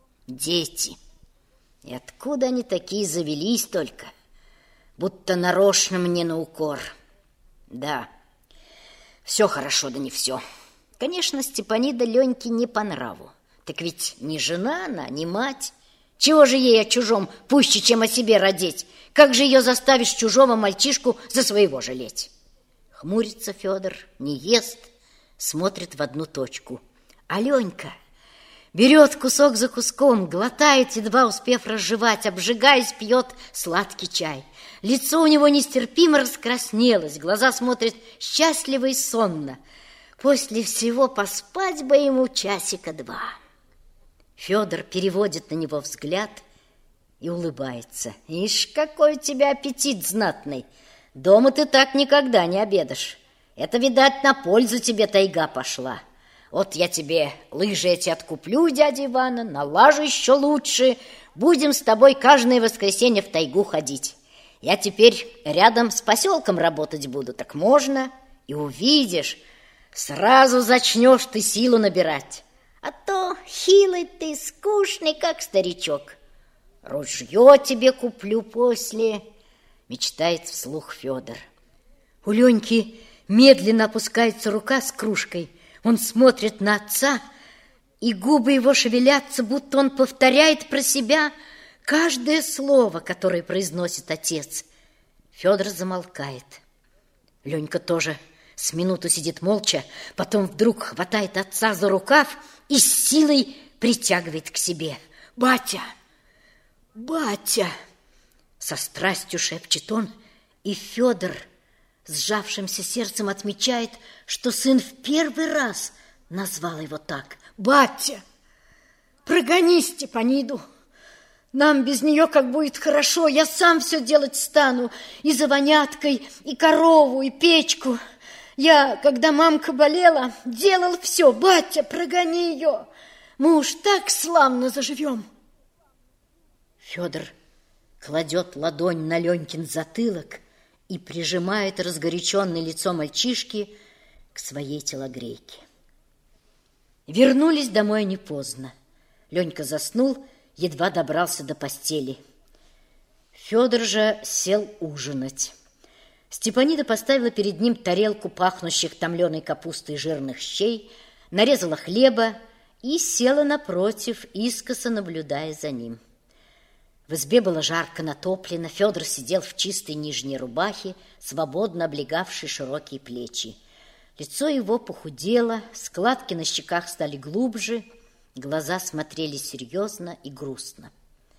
Дети. И откуда они такие завелись только? Будто нарочно мне на укор. Да, все хорошо, да не все. Конечно, Степанида Леньке не по нраву. Так ведь не жена она, не мать. Чего же ей о чужом пуще, чем о себе родить? Как же ее заставишь чужого мальчишку за своего жалеть? Хмурится Федор, не ест, смотрит в одну точку. А Ленька берет кусок за куском, глотает, едва успев разжевать, обжигаясь, пьет сладкий чай. Лицо у него нестерпимо раскраснелось, глаза смотрят счастливо и сонно. После всего поспать бы ему 1-2 часа. Федор переводит на него взгляд и улыбается. Ишь, какой у тебя аппетит знатный! Дома ты так никогда не обедаешь. Это, видать, на пользу тебе тайга пошла. Вот я тебе лыжи эти откуплю, дядя Ивана, налажу еще лучше. Будем с тобой каждое воскресенье в тайгу ходить. Я теперь рядом с поселком работать буду, так можно. И увидишь, сразу зачнешь ты силу набирать. А то хилый ты, скучный, как старичок. Ружье тебе куплю после, мечтает вслух Федор. У Леньки медленно опускается рука с кружкой. Он смотрит на отца, и губы его шевелятся, будто он повторяет про себя каждое слово, которое произносит отец. Федор замолкает. Ленька тоже с минуту сидит молча, потом вдруг хватает отца за рукав и с силой притягивает к себе. «Батя! Батя!» Со страстью шепчет он, и Федор сжавшимся сердцем отмечает, что сын в первый раз назвал его так. «Батя, прогони Степаниду. Нам без нее как будет хорошо. Я сам все делать стану. И за воняткой, и корову, и печку. Я, когда мамка болела, делал все. Батя, прогони ее. Мы уж так славно заживем». Федор кладет ладонь на Ленькин затылок и прижимает разгоряченное лицо мальчишки к своей телогрейке. Вернулись домой не поздно. Ленька заснул, едва добрался до постели. Федор же сел ужинать. Степанида поставила перед ним тарелку пахнущих томленой капустой и жирных щей, нарезала хлеба и села напротив, искоса наблюдая за ним. В избе было жарко натоплено, Федор сидел в чистой нижней рубахе, свободно облегавшей широкие плечи. Лицо его похудело, складки на щеках стали глубже, глаза смотрели серьезно и грустно.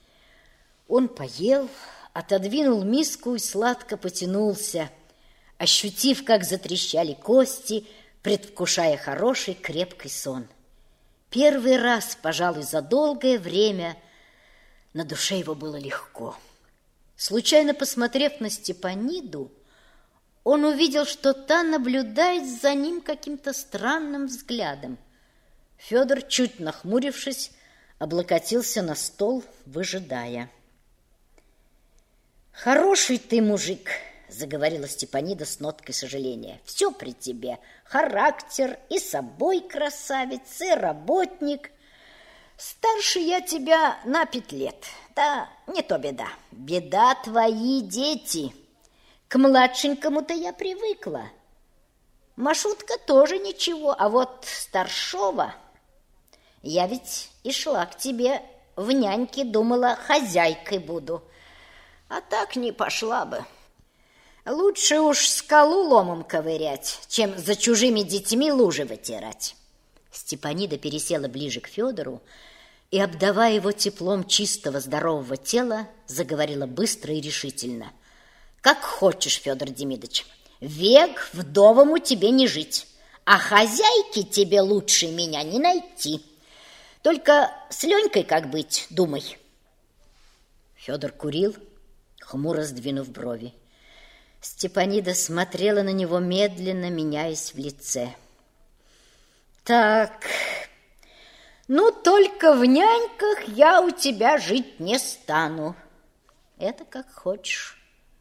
Он поел, отодвинул миску и сладко потянулся, ощутив, как затрещали кости, предвкушая хороший крепкий сон. Первый раз, пожалуй, за долгое время на душе его было легко. Случайно посмотрев на Степаниду, он увидел, что та наблюдает за ним каким-то странным взглядом. Федор, чуть нахмурившись, облокотился на стол, выжидая. «Хороший ты мужик», — заговорила Степанида с ноткой сожаления. «Все при тебе. Характер, и собой красавец, и работник. Старше я тебя на 5 лет. Да не то беда. Беда твои дети. К младшенькому-то я привыкла. Машутка тоже ничего, а вот старшова... Я ведь и шла к тебе в няньке, думала, хозяйкой буду. А так не пошла бы. Лучше уж скалу ломом ковырять, чем за чужими детьми лужи вытирать». Степанида пересела ближе к Федору и, обдавая его теплом чистого здорового тела, заговорила быстро и решительно. «Как хочешь, Федор Демидович, век вдовому тебе не жить, а хозяйки тебе лучше меня не найти. Только с Ленькой как быть, думай». Федор курил, хмуро сдвинув брови. Степанида смотрела на него медленно, меняясь в лице. «Так, ну только в няньках я у тебя жить не стану. Это как хочешь».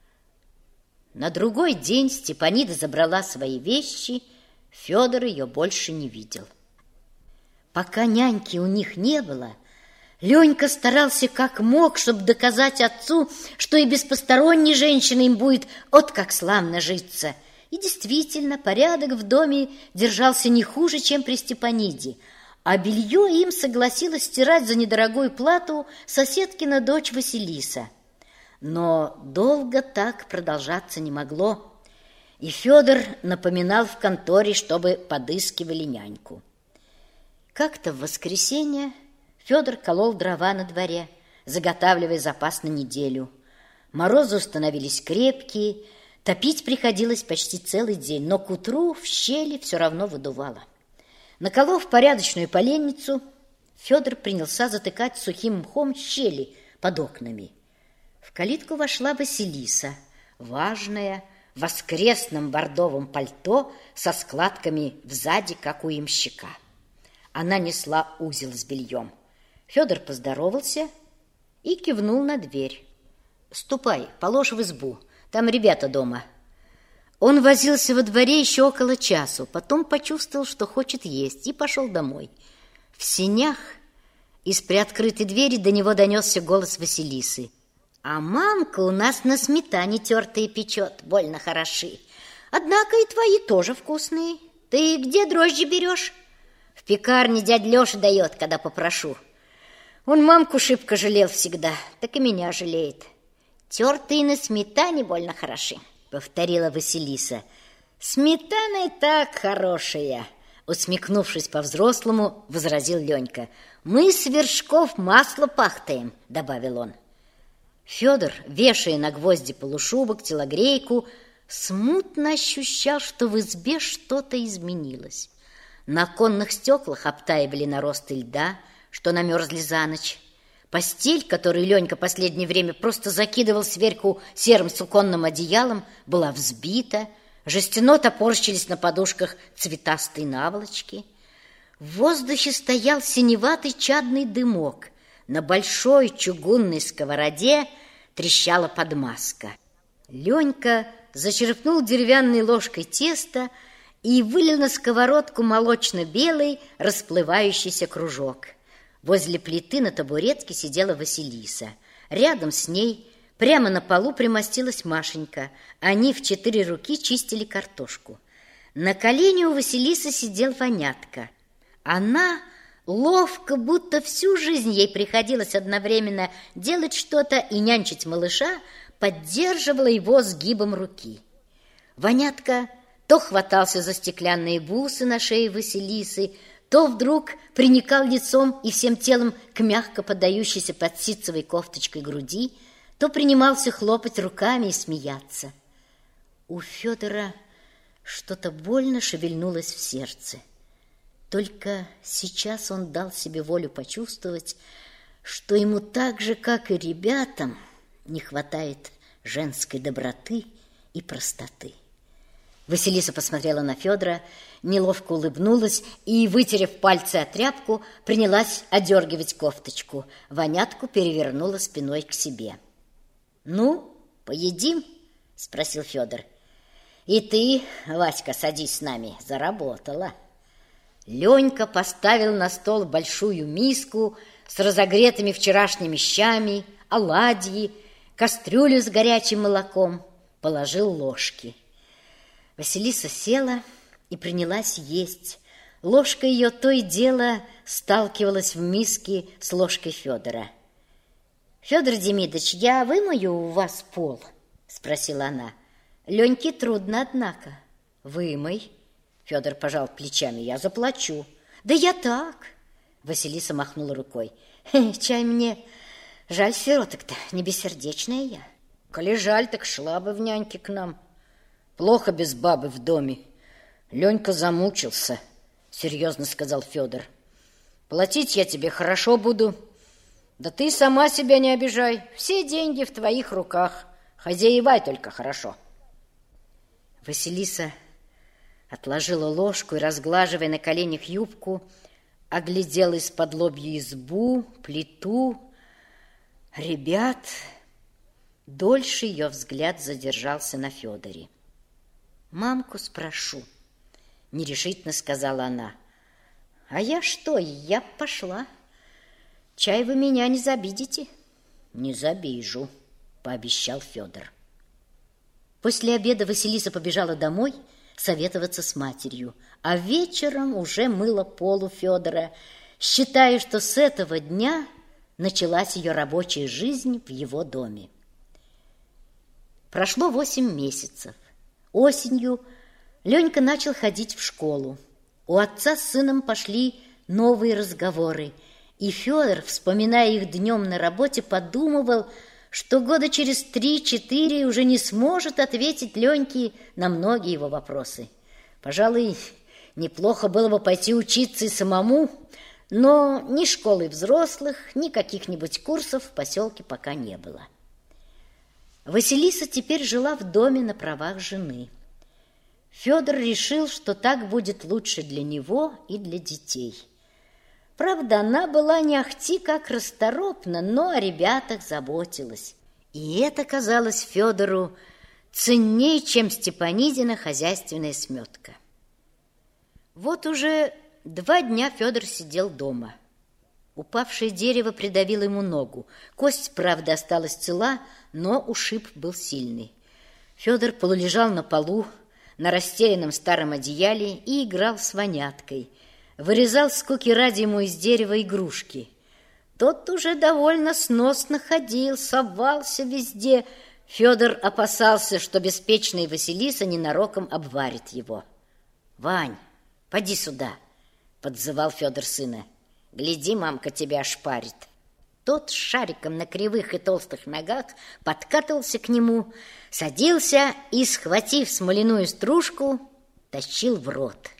На другой день Степанида забрала свои вещи, Федор ее больше не видел. Пока няньки у них не было, Ленька старался как мог, чтобы доказать отцу, что и без посторонней женщины им будет от как славно житься. И действительно, порядок в доме держался не хуже, чем при Степаниде, а белье им согласилась стирать за недорогую плату соседкина дочь Василиса. Но долго так продолжаться не могло, и Федор напоминал в конторе, чтобы подыскивали няньку. Как-то в воскресенье Федор колол дрова на дворе, заготавливая запас на неделю. Морозы становились крепкие, топить приходилось почти целый день, но к утру в щели все равно выдувало. Наколов порядочную поленницу, Федор принялся затыкать сухим мхом щели под окнами. В калитку вошла Василиса, важная, в воскресном бордовом пальто со складками сзади, как у ямщика. Она несла узел с бельем. Федор поздоровался и кивнул на дверь. «Ступай, положь в избу, там ребята дома». Он возился во дворе еще около часу, потом почувствовал, что хочет есть, и пошел домой. В сенях из приоткрытой двери до него донесся голос Василисы. «А мамка у нас на сметане тертые печет, больно хороши. Однако и твои тоже вкусные. Ты где дрожжи берешь?» «В пекарне дядь Леша дает, когда попрошу. Он мамку шибко жалел всегда, так и меня жалеет». «Тертые на сметане больно хороши», — повторила Василиса. «Сметана и так хорошая», — усмехнувшись по-взрослому, возразил Ленька. «Мы с вершков масло пахтаем», — добавил он. Федор, вешая на гвозди полушубок, телогрейку, смутно ощущал, что в избе что-то изменилось. На оконных стеклах обтаивали наросты льда, что намерзли за ночь. Постель, которую Ленька последнее время просто закидывал сверху серым суконным одеялом, была взбита, жестяно топорщились на подушках цветастые наволочки. В воздухе стоял синеватый чадный дымок. На большой чугунной сковороде трещала подмазка. Ленька зачерпнул деревянной ложкой тесто и вылил на сковородку молочно-белый расплывающийся кружок. Возле плиты на табуретке сидела Василиса. Рядом с ней, прямо на полу, примостилась Машенька. Они в 4 руки чистили картошку. На колене у Василисы сидел Ванятка. Она ловко, будто всю жизнь ей приходилось одновременно делать что-то и нянчить малыша, поддерживала его сгибом руки. Ванятка то хватался за стеклянные бусы на шее Василисы, то вдруг приникал лицом и всем телом к мягко поддающейся под ситцевой кофточкой груди, то принимался хлопать руками и смеяться. У Федора что-то больно шевельнулось в сердце. Только сейчас он дал себе волю почувствовать, что ему так же, как и ребятам, не хватает женской доброты и простоты. Василиса посмотрела на Федора, неловко улыбнулась и, вытерев пальцы о тряпку, принялась одергивать кофточку. Ванятку перевернула спиной к себе. «Ну, поедим?» — спросил Федор. «И ты, Васька, садись с нами, заработала». Ленька поставил на стол большую миску с разогретыми вчерашними щами, оладьи, кастрюлю с горячим молоком, положил ложки. Василиса села и принялась есть. Ложка ее то и дело сталкивалась в миске с ложкой Федора. «Федор Демидович, я вымою у вас пол?» — спросила она. «Леньке трудно, однако». «Вымой». Федор пожал плечами. «Я заплачу». «Да я так!» Василиса махнула рукой. «Чай мне жаль сироток-то, не бессердечная я». «Коли жаль, так шла бы в няньки к нам. Плохо без бабы в доме. Ленька замучился», — серьезно сказал Федор. «Платить я тебе хорошо буду. Да ты сама себя не обижай. Все деньги в твоих руках. Хозяевай только хорошо». Василиса отложила ложку и, разглаживая на коленях юбку, оглядела из-под лобья избу, плиту, ребят. Дольше ее взгляд задержался на Федоре. «Мамку спрошу», — нерешительно сказала она. «А я что, я пошла. Чай вы меня не забидите?» «Не забижу», — пообещал Федор. После обеда Василиса побежала домой советоваться с матерью, а вечером уже мыла пол у Федора, считая, что с этого дня началась ее рабочая жизнь в его доме. Прошло 8 месяцев. Осенью Ленька начал ходить в школу. У отца с сыном пошли новые разговоры, и Федор, вспоминая их днем на работе, подумывал, что года через 3-4 уже не сможет ответить Леньке на многие его вопросы. Пожалуй, неплохо было бы пойти учиться и самому, но ни школы взрослых, ни каких-нибудь курсов в поселке пока не было. Василиса теперь жила в доме на правах жены. Федор решил, что так будет лучше для него и для детей. Правда, она была не ахти как расторопна, но о ребятах заботилась. И это казалось Федору ценнее, чем Степанидина хозяйственная сметка. Вот уже 2 дня Федор сидел дома. Упавшее дерево придавило ему ногу. Кость, правда, осталась цела, но ушиб был сильный. Федор полулежал на полу, на расстеленном старом одеяле и играл с Ваняткой. Вырезал скуки ради ему из дерева игрушки. Тот уже довольно сносно ходил, совался везде. Федор опасался, что беспечная Василиса ненароком обварит его. «Вань, поди сюда!» — подзывал Федор сына. «Гляди, мамка тебя ошпарит». Тот с шариком на кривых и толстых ногах подкатывался к нему, садился и, схватив смоляную стружку, тащил в рот.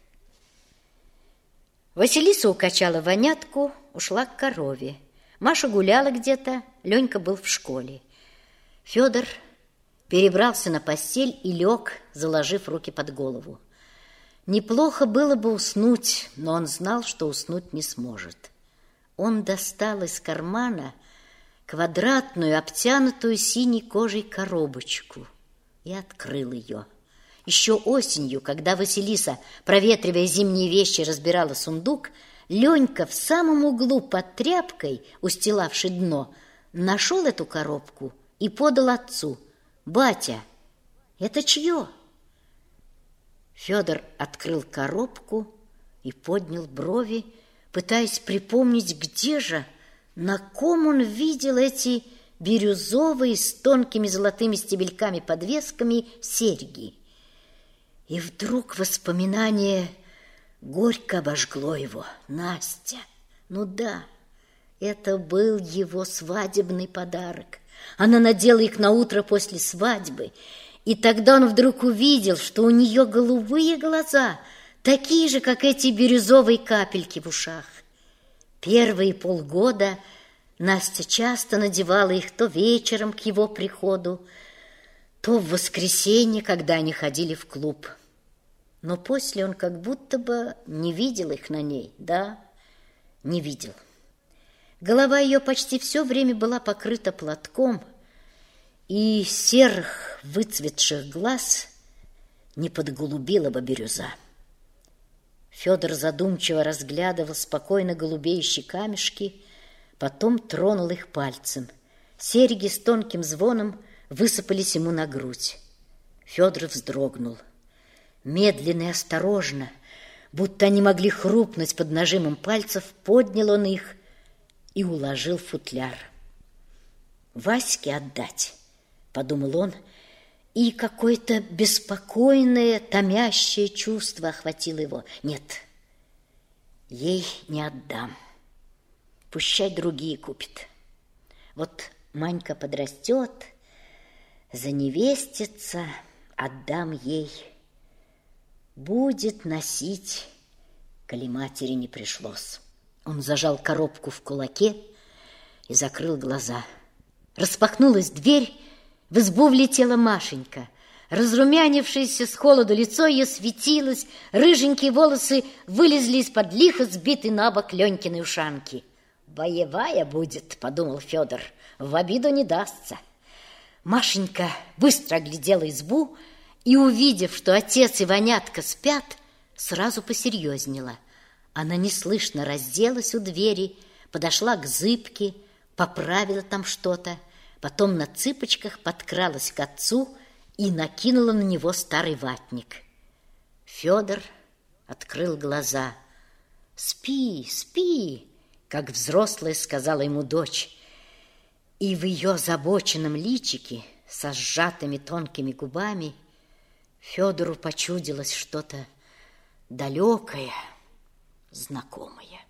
Василиса укачала Ванятку, ушла к корове. Маша гуляла где-то, Ленька был в школе. Федор перебрался на постель и лег, заложив руки под голову. Неплохо было бы уснуть, но он знал, что уснуть не сможет. Он достал из кармана квадратную, обтянутую синей кожей коробочку и открыл ее. Еще осенью, когда Василиса, проветривая зимние вещи, разбирала сундук, Ленька в самом углу под тряпкой, устилавшей дно, нашел эту коробку и подал отцу. «Батя, это чье?» Федор открыл коробку и поднял брови, пытаясь припомнить, где же, на ком он видел эти бирюзовые с тонкими золотыми стебельками-подвесками серьги. И вдруг воспоминание горько обожгло его. Настя, ну да, это был его свадебный подарок. Она надела их на утро после свадьбы, и тогда он вдруг увидел, что у нее голубые глаза, такие же, как эти бирюзовые капельки в ушах. Первые полгода Настя часто надевала их то вечером к его приходу, то в воскресенье, когда они ходили в клуб. Но после он как будто бы не видел их на ней, да, не видел. Голова ее почти все время была покрыта платком, и серых выцветших глаз не подголубила бы бирюза. Федор задумчиво разглядывал спокойно голубеющие камешки, потом тронул их пальцем. Серьги с тонким звоном высыпались ему на грудь. Федор вздрогнул. Медленно и осторожно, будто они могли хрупнуть под нажимом пальцев, поднял он их и уложил в футляр. «Ваське отдать», — подумал он, и какое-то беспокойное, томящее чувство охватило его. «Нет, ей не отдам. Пущай другие купит. Вот Манька подрастет, заневестится, отдам ей. Будет носить, коли матери не пришлось». Он зажал коробку в кулаке и закрыл глаза. Распахнулась дверь, в избу влетела Машенька. Разрумянившееся с холоду лицо ее светилось, рыженькие волосы вылезли из-под лихо сбитой на бок Ленькиной ушанки. «Боевая будет», — подумал Федор, — «в обиду не дастся». Машенька быстро оглядела избу и, увидев, что отец и Ванятка спят, сразу посерьезнела. Она неслышно разделась у двери, подошла к зыбке, поправила там что-то, потом на цыпочках подкралась к отцу и накинула на него старый ватник. Федор открыл глаза. «Спи, спи», как взрослая сказала ему дочь, и в ее озабоченном личике со сжатыми тонкими губами Федору почудилось что-то далекое, знакомое.